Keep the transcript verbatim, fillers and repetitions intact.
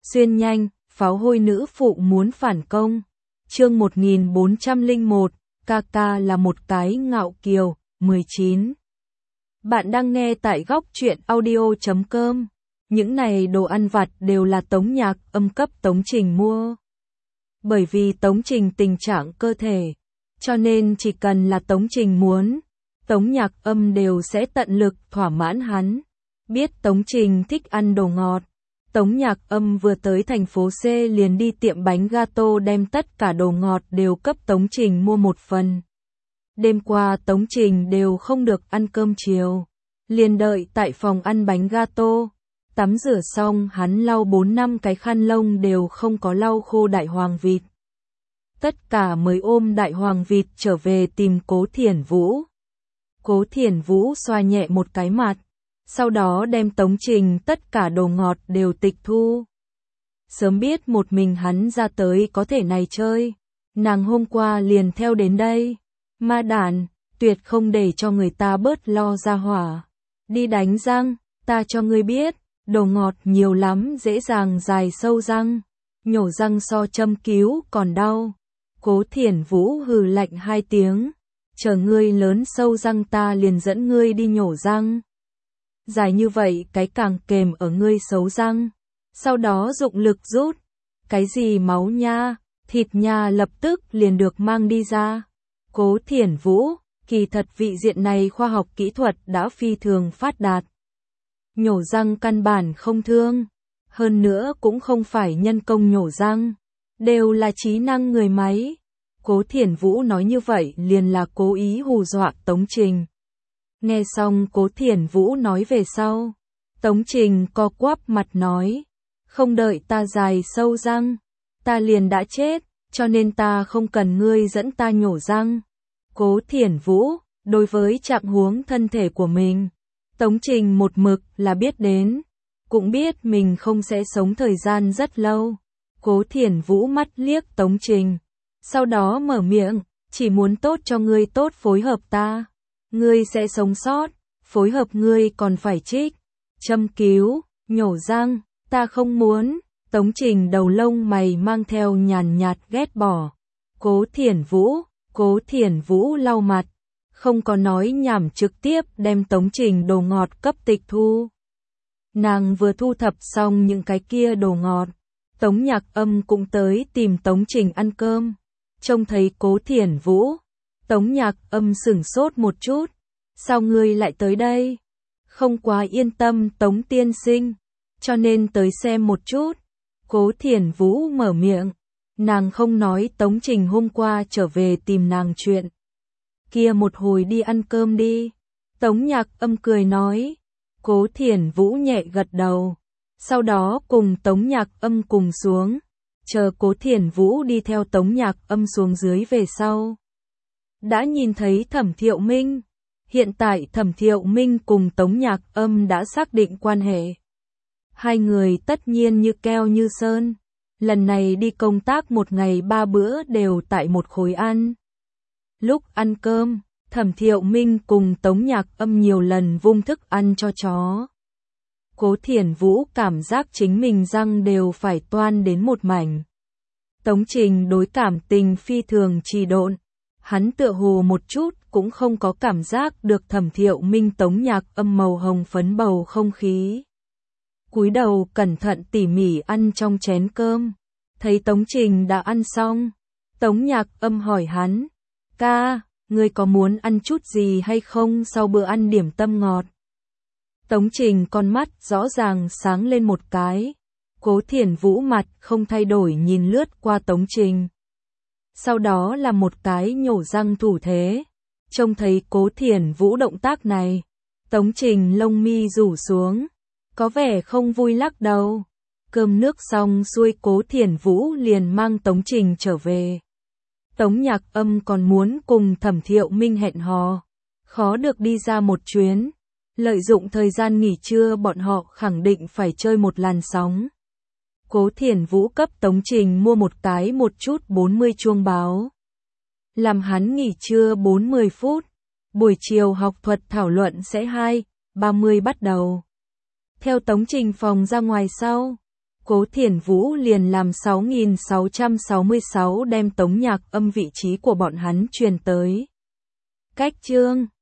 Xuyên nhanh, pháo hôi nữ phụ muốn phản công. Chương một nghìn bốn trăm lẻ một, ca ca là một cái ngạo kiều, mười chín. Bạn đang nghe tại góc truyện audio chấm com. Những này đồ ăn vặt đều là Tống Nhạc Âm cấp Tống Trình mua. Bởi vì Tống Trình tình trạng cơ thể, cho nên chỉ cần là Tống Trình muốn, Tống Nhạc Âm đều sẽ tận lực thỏa mãn hắn. Biết Tống Trình thích ăn đồ ngọt, Tống Nhạc Âm vừa tới thành phố C liền đi tiệm bánh gato đem tất cả đồ ngọt đều cấp Tống Trình mua một phần. Đêm qua Tống Trình đều không được ăn cơm chiều, liền đợi tại phòng ăn bánh gato. Tắm rửa xong hắn lau bốn năm cái khăn lông đều không có lau khô đại hoàng vịt. Tất cả mới ôm đại hoàng vịt trở về tìm Cố Thiển Vũ. Cố Thiển Vũ xoa nhẹ một cái mặt, sau đó đem Tống Trình tất cả đồ ngọt đều tịch thu. Sớm biết một mình hắn ra tới có thể này chơi, nàng hôm qua liền theo đến đây. Ma đản, tuyệt không để cho người ta bớt lo ra hỏa. Đi đánh răng, ta cho ngươi biết, đồ ngọt nhiều lắm dễ dàng dài sâu răng. Nhổ răng so châm cứu còn đau. Cố Thiển Vũ hừ lạnh hai tiếng. Chờ ngươi lớn sâu răng ta liền dẫn ngươi đi nhổ răng. Dài như vậy cái càng kềm ở ngươi xấu răng. Sau đó dụng lực rút. Cái gì máu nha, thịt nha lập tức liền được mang đi ra. Cố Thiển Vũ, kỳ thật vị diện này khoa học kỹ thuật đã phi thường phát đạt. Nhổ răng căn bản không thương. Hơn nữa cũng không phải nhân công nhổ răng. Đều là trí năng người máy. Cố Thiển Vũ nói như vậy liền là cố ý hù dọa Tống Trình. Nghe xong Cố Thiển Vũ nói về sau, Tống Trình co quắp mặt nói, không đợi ta dài sâu răng, ta liền đã chết, cho nên ta không cần ngươi dẫn ta nhổ răng. Cố Thiển Vũ, đối với trạng huống thân thể của mình, Tống Trình một mực là biết đến, cũng biết mình không sẽ sống thời gian rất lâu. Cố Thiển Vũ mắt liếc Tống Trình, sau đó mở miệng, chỉ muốn tốt cho ngươi tốt phối hợp ta. Ngươi sẽ sống sót, phối hợp ngươi còn phải trích, châm cứu, nhổ răng, ta không muốn. Tống Trình đầu lông mày mang theo nhàn nhạt ghét bỏ. Cố Thiển Vũ, Cố Thiển Vũ lau mặt, không có nói nhảm trực tiếp đem Tống Trình đồ ngọt cấp tịch thu. Nàng vừa thu thập xong những cái kia đồ ngọt, Tống Nhạc Âm cũng tới tìm Tống Trình ăn cơm. Trông thấy Cố Thiển Vũ, Tống Nhạc Âm sửng sốt một chút. Sao ngươi lại tới đây? Không quá yên tâm Tống tiên sinh, cho nên tới xem một chút. Cố Thiển Vũ mở miệng. Nàng không nói Tống Trình hôm qua trở về tìm nàng chuyện. Kia một hồi đi ăn cơm đi. Tống Nhạc Âm cười nói. Cố Thiển Vũ nhẹ gật đầu. Sau đó cùng Tống Nhạc Âm cùng xuống. Chờ Cố Thiển Vũ đi theo Tống Nhạc Âm xuống dưới về sau. Đã nhìn thấy Thẩm Thiệu Minh. Hiện tại Thẩm Thiệu Minh cùng Tống Nhạc Âm đã xác định quan hệ. Hai người tất nhiên như keo như sơn. Lần này đi công tác một ngày ba bữa đều tại một khối ăn. Lúc ăn cơm, Thẩm Thiệu Minh cùng Tống Nhạc Âm nhiều lần vung thức ăn cho chó. Cố Thiển Vũ cảm giác chính mình răng đều phải toan đến một mảnh. Tống Trình đối cảm tình phi thường trì độn. Hắn tựa hồ một chút cũng không có cảm giác được Thẩm Thiệu Minh Tống Nhạc Âm màu hồng phấn bầu không khí. Cúi đầu cẩn thận tỉ mỉ ăn trong chén cơm. Thấy Tống Trình đã ăn xong, Tống Nhạc Âm hỏi hắn, ca, ngươi có muốn ăn chút gì hay không sau bữa ăn điểm tâm ngọt? Tống Trình con mắt rõ ràng sáng lên một cái. Cố Thiển Vũ mặt không thay đổi nhìn lướt qua Tống Trình. Sau đó là một cái nhổ răng thủ thế. Trông thấy Cố Thiển Vũ động tác này, Tống Trình lông mi rủ xuống, có vẻ không vui lắc đầu. Cơm nước xong xuôi Cố Thiển Vũ liền mang Tống Trình trở về. Tống Nhạc Âm còn muốn cùng Thẩm Thiệu Minh hẹn hò, khó được đi ra một chuyến. Lợi dụng thời gian nghỉ trưa bọn họ khẳng định phải chơi một làn sóng. Cố Thiển Vũ cấp Tống Trình mua một cái một chút bốn mươi chuông báo. Làm hắn nghỉ trưa bốn mươi phút. Buổi chiều học thuật thảo luận sẽ hai ba mươi bắt đầu. Theo Tống Trình phòng ra ngoài sau, Cố Thiển Vũ liền làm sáu nghìn sáu trăm sáu mươi sáu đem tống nhạc âm vị trí của bọn hắn truyền tới. Cách chương